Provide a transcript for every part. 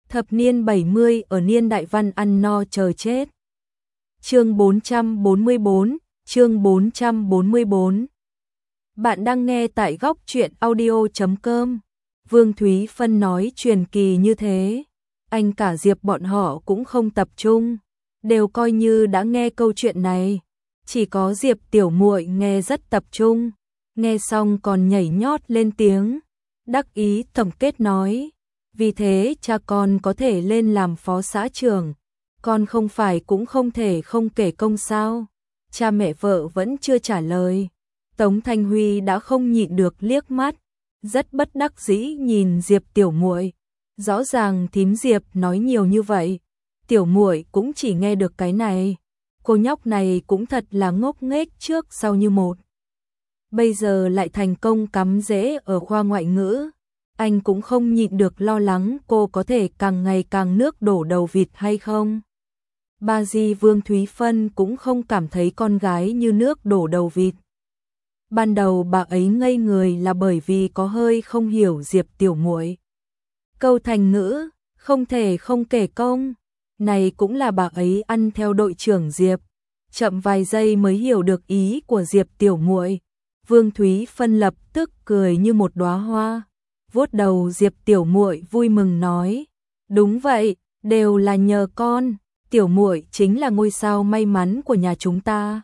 Thập niên 70 ở niên đại văn ăn no chờ chết. Chương 444, chương 444. Bạn đang nghe tại góc truyện audio.com. Vương Thúy Phân nói truyền kỳ như thế, anh cả Diệp bọn họ cũng không tập trung, đều coi như đã nghe câu chuyện này. Chỉ có Diệp tiểu muội nghe rất tập trung, nghe xong còn nhảy nhót lên tiếng, đắc ý tổng kết nói: vì thế cha con có thể lên làm phó xã trưởng, con không phải cũng không thể không kể công sao? Cha mẹ vợ vẫn chưa trả lời, Tống Thanh Huy đã không nhịn được liếc mắt, rất bất đắc dĩ nhìn Diệp tiểu muội. Rõ ràng thím Diệp nói nhiều như vậy, tiểu muội cũng chỉ nghe được cái này. Cô nhóc này cũng thật là ngốc nghếch trước sau như một. Bây giờ lại thành công cắm rễ ở khoa ngoại ngữ, anh cũng không nhịn được lo lắng cô có thể càng ngày càng nước đổ đầu vịt hay không. Ba di Vương Thúy Phân cũng không cảm thấy con gái như nước đổ đầu vịt. Ban đầu bà ấy ngây người là bởi vì có hơi không hiểu Diệp tiểu muội. Câu thành ngữ không thể không kể công này cũng là bà ấy ăn theo đội trưởng Diệp, chậm vài giây mới hiểu được ý của Diệp tiểu muội. Vương Thúy Phân lập tức cười như một đóa hoa, vuốt đầu Diệp tiểu muội vui mừng nói: "Đúng vậy, đều là nhờ con, tiểu muội chính là ngôi sao may mắn của nhà chúng ta.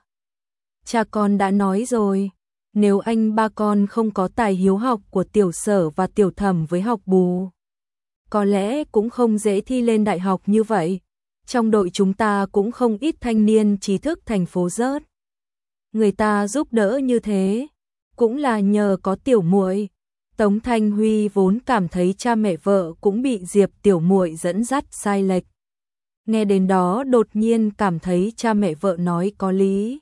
Cha con đã nói rồi, nếu anh ba con không có tài hiếu học của tiểu Sở và tiểu Thẩm với học bù, có lẽ cũng không dễ thi lên đại học như vậy. Trong đội chúng ta cũng không ít thanh niên trí thức thành phố rớt. Người ta giúp đỡ như thế, cũng là nhờ có tiểu muội." Tống Thanh Huy vốn cảm thấy cha mẹ vợ cũng bị Diệp tiểu muội dẫn dắt sai lệch. Nghe đến đó đột nhiên cảm thấy cha mẹ vợ nói có lý.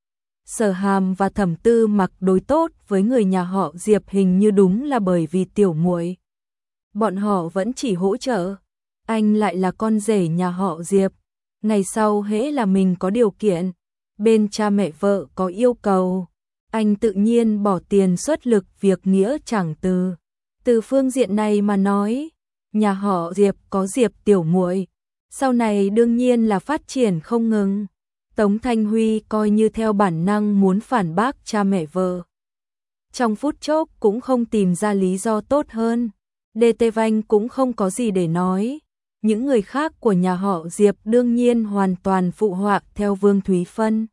Sở Hàm và Thẩm Tư Mặc đối tốt với người nhà họ Diệp hình như đúng là bởi vì tiểu muội. Bọn họ vẫn chỉ hỗ trợ, anh lại là con rể nhà họ Diệp. Ngày sau hễ là mình có điều kiện, bên cha mẹ vợ có yêu cầu, anh tự nhiên bỏ tiền xuất lực việc nghĩa chẳng từ. Từ phương diện này mà nói, nhà họ Diệp có Diệp tiểu muội, sau này đương nhiên là phát triển không ngừng. Tống Thanh Huy coi như theo bản năng muốn phản bác cha mẹ vợ. Trong phút chốc cũng không tìm ra lý do tốt hơn. DT Vanh cũng không có gì để nói. Những người khác của nhà họ Diệp đương nhiên hoàn toàn phụ họa theo Vương Thúy Phân.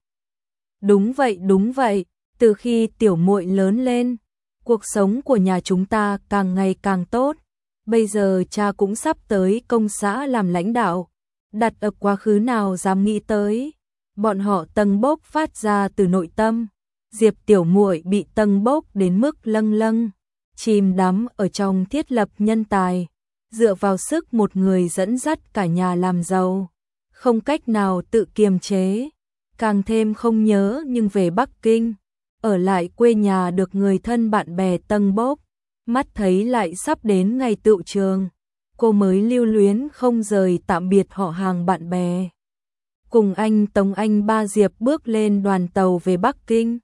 Đúng vậy, từ khi tiểu muội lớn lên, cuộc sống của nhà chúng ta càng ngày càng tốt. Bây giờ cha cũng sắp tới công xã làm lãnh đạo, đặt ở quá khứ nào dám nghĩ tới. Bọn họ tâng bốc phát ra từ nội tâm. Diệp tiểu muội bị tâng bốc đến mức lâng lâng, chìm đắm ở trong thiết lập nhân tài, dựa vào sức một người dẫn dắt cả nhà làm giàu, không cách nào tự kiềm chế, càng thêm không nhớ nhưng về Bắc Kinh, ở lại quê nhà được người thân bạn bè tâng bốc, mắt thấy lại sắp đến ngày tựu trường, cô mới lưu luyến không rời tạm biệt họ hàng bạn bè. Cùng anh Tống Anh ba Diệp bước lên đoàn tàu về Bắc Kinh.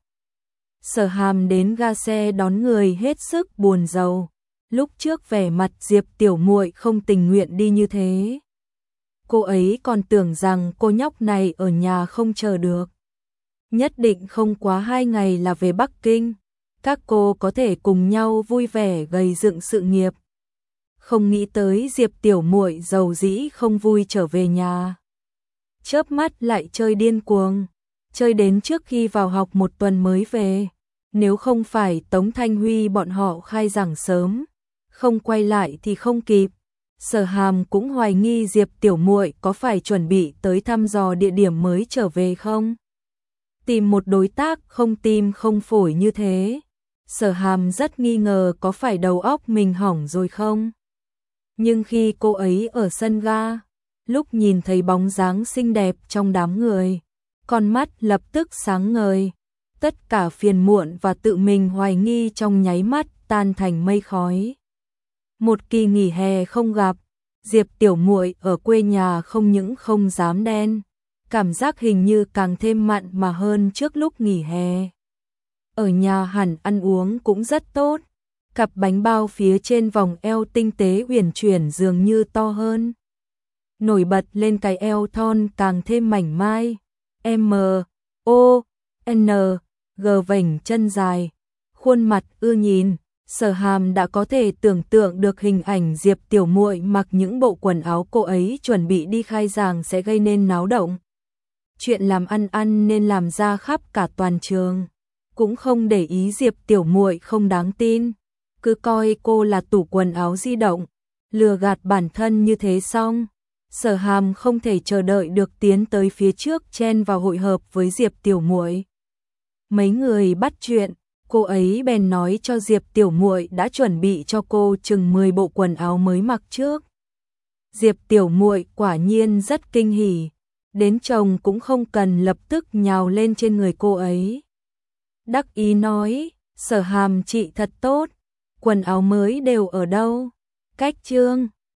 Sở Hàm đến ga xe đón người hết sức buồn rầu. Lúc trước vẻ mặt Diệp tiểu muội không tình nguyện đi như thế. Cô ấy còn tưởng rằng cô nhóc này ở nhà không chờ được. Nhất định không quá 2 ngày là về Bắc Kinh. Các cô có thể cùng nhau vui vẻ gầy dựng sự nghiệp. Không nghĩ tới Diệp tiểu muội giàu dĩ không vui trở về nhà. Chớp mắt lại chơi điên cuồng, chơi đến trước khi vào học 1 tuần mới về. Nếu không phải Tống Thanh Huy bọn họ khai giảng sớm, không quay lại thì không kịp. Sở Hàm cũng hoài nghi Diệp tiểu muội có phải chuẩn bị tới thăm dò địa điểm mới trở về không. Tìm một đối tác không tim không phổi như thế, Sở Hàm rất nghi ngờ có phải đầu óc mình hỏng rồi không. Nhưng khi cô ấy ở sân ga, lúc nhìn thấy bóng dáng xinh đẹp trong đám người, con mắt lập tức sáng ngời, tất cả phiền muộn và tự mình hoài nghi trong nháy mắt tan thành mây khói. Một kỳ nghỉ hè không gặp, Diệp tiểu muội ở quê nhà không những không dám đen, cảm giác hình như càng thêm mặn mà hơn trước lúc nghỉ hè. Ở nhà hẳn ăn uống cũng rất tốt, cặp bánh bao phía trên vòng eo tinh tế uyển chuyển dường như to hơn. nổi bật lên cái eo thon càng thêm mảnh mai. M.O.N.G vành chân dài, khuôn mặt ưa nhìn. Sở Hàm đã có thể tưởng tượng được hình ảnh Diệp tiểu muội mặc những bộ quần áo cô ấy chuẩn bị đi khai giảng sẽ gây nên náo động. Chuyện làm ăn nên làm ra khắp cả toàn trường, cũng không để ý Diệp tiểu muội không đáng tin, cứ coi cô là tủ quần áo di động, lừa gạt bản thân như thế xong. Sở Hàm không thể chờ đợi được tiến tới phía trước chen vào hội hợp với Diệp tiểu muội. Mấy người bắt chuyện, cô ấy bèn nói cho Diệp tiểu muội đã chuẩn bị cho cô chừng 10 bộ quần áo mới mặc trước. Diệp tiểu muội quả nhiên rất kinh hỉ, đến chồng cũng không cần lập tức nhào lên trên người cô ấy. Đắc ý nói, Sở Hàm chị thật tốt, quần áo mới đều ở đâu? Cách Trương